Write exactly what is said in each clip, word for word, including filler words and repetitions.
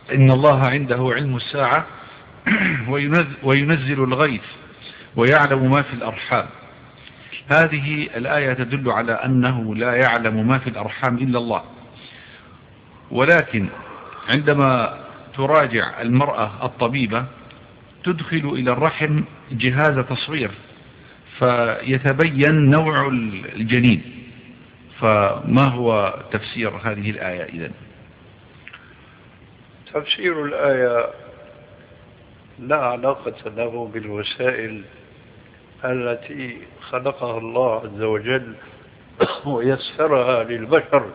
إن الله عنده علم الساعة وينزل, وينزل الغيث ويعلم ما في الأرحام. هذه الآية تدل على أنه لا يعلم ما في الأرحام إلا الله، ولكن عندما تراجع المرأة الطبيبة تدخل إلى الرحم جهاز تصوير فيتبين نوع الجنين. فما هو تفسير هذه الآية إذن؟ تفسير الآية لا علاقة له بالوسائل التي خلقها الله عز وجل ويسرها للبشر.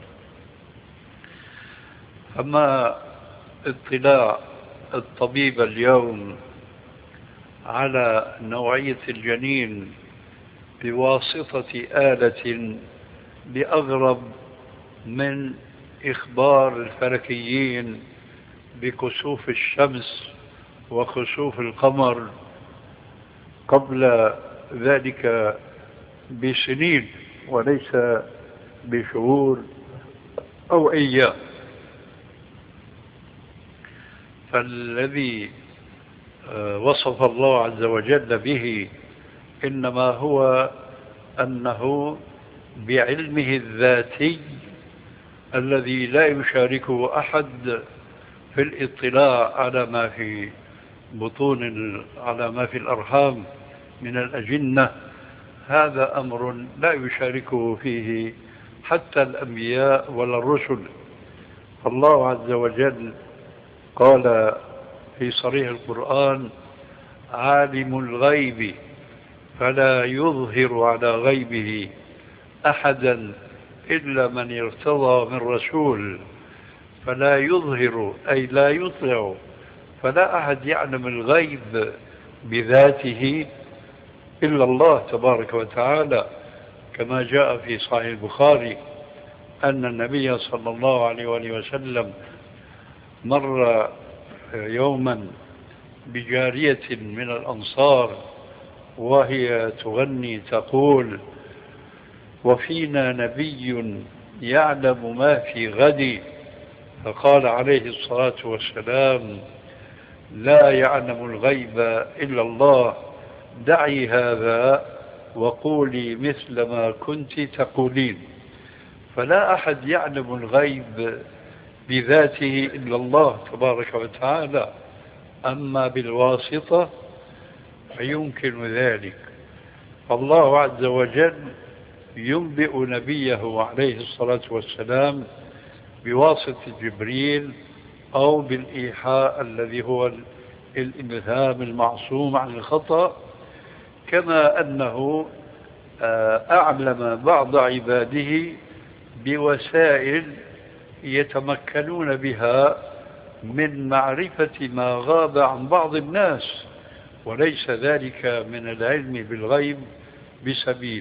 أما اطلاع الطبيب اليوم على نوعية الجنين بواسطة آلة بأغرب من إخبار الفلكيين بكسوف الشمس وخسوف القمر قبل ذلك بسنين وليس بشهور أو أيام. فالذي وصف الله عز وجل به إنما هو أنه بعلمه الذاتي الذي لا يشاركه أحد في الاطلاع على ما في بطون على ما في الأرحام من الأجنة. هذا أمر لا يشاركه فيه حتى الأنبياء ولا الرسل. فالله عز وجل قال في صريح القرآن: عالم الغيب فلا يظهر على غيبه أحدا إلا من ارتضى من رسول. فلا يظهر أي لا يطلع، فلا أحد يعلم الغيب بذاته إلا الله تبارك وتعالى، كما جاء في صحيح البخاري أن النبي صلى الله عليه وآله وسلم مر يوما بجارية من الأنصار وهي تغني تقول: وفينا نبي يعلم ما في غد. فقال عليه الصلاة والسلام: لا يعلم الغيب إلا الله، دعي هذا وقولي مثل ما كنت تقولين. فلا أحد يعلم الغيب بذاته إلا الله تبارك وتعالى، أما بالواسطة فيمكن ذلك. فالله عز وجل ينبئ نبيه عليه الصلاة والسلام بواسطة جبريل أو بالإيحاء الذي هو الإلهام المعصوم عن الخطأ، كما أنه أعلم بعض عباده بوسائل يتمكنون بها من معرفة ما غاب عن بعض الناس، وليس ذلك من العلم بالغيب بسبيل.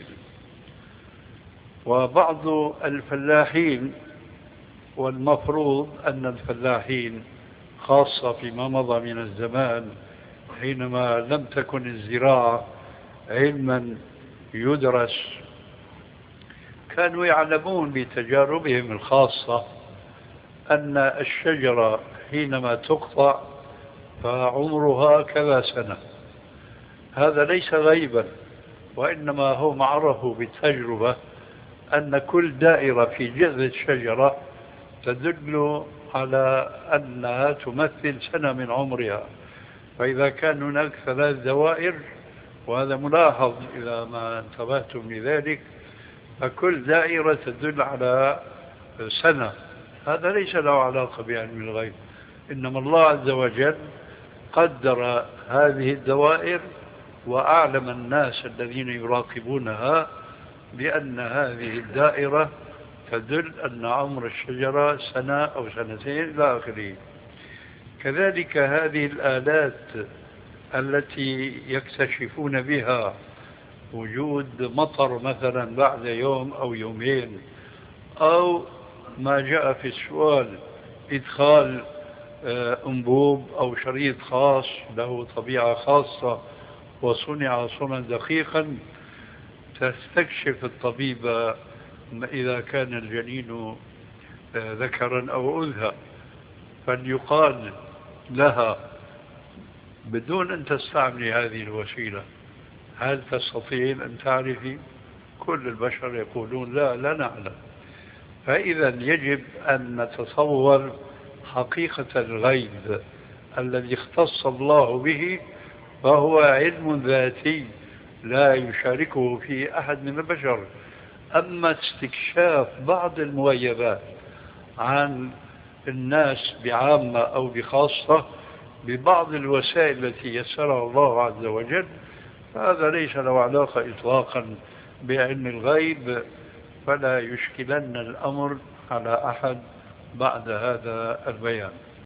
وبعض الفلاحين، والمفروض أن الفلاحين خاصة فيما مضى من الزمان حينما لم تكن الزراعة علما يدرس، كانوا يعلمون بتجاربهم الخاصة أن الشجرة حينما تقطع فعمرها كذا سنة. هذا ليس غيبا، وإنما هو معرف بالتجربة أن كل دائرة في جذع الشجرة تدل على أنها تمثل سنة من عمرها. فإذا كان هناك ثلاث دوائر، وهذا ملاحظ إذا ما انتبهتم لذلك، فكل دائرة تدل على سنة. هذا ليس له علاقة بعلم الغيب، إنما الله عز وجل قدر هذه الدوائر وأعلم الناس الذين يراقبونها بأن هذه الدائرة تدل أن عمر الشجرة سنة أو سنتين إلى آخره. كذلك هذه الآلات التي يكتشفون بها وجود مطر مثلا بعد يوم أو يومين، أو ما جاء في السؤال إدخال أنبوب أو شريط خاص له طبيعة خاصة وصنع صنعا دقيقا، تستكشف الطبيب إذا كان الجنين ذكرا أو أنثى. فليقال لها بدون أن تستعملي هذه الوسيلة هل تستطيعين أن تعرفي؟ كل البشر يقولون لا لا نعلم. فإذا يجب أن نتصور حقيقة الغيب الذي اختص الله به، فهو علم ذاتي لا يشاركه فيه أحد من البشر. أما استكشاف بعض المغيبات عن الناس بعامة أو بخاصة ببعض الوسائل التي يسرها الله عز وجل، فهذا ليس له علاقة إطلاقا بعلم الغيب، فلا يشكلن الأمر على أحد بعد هذا البيان.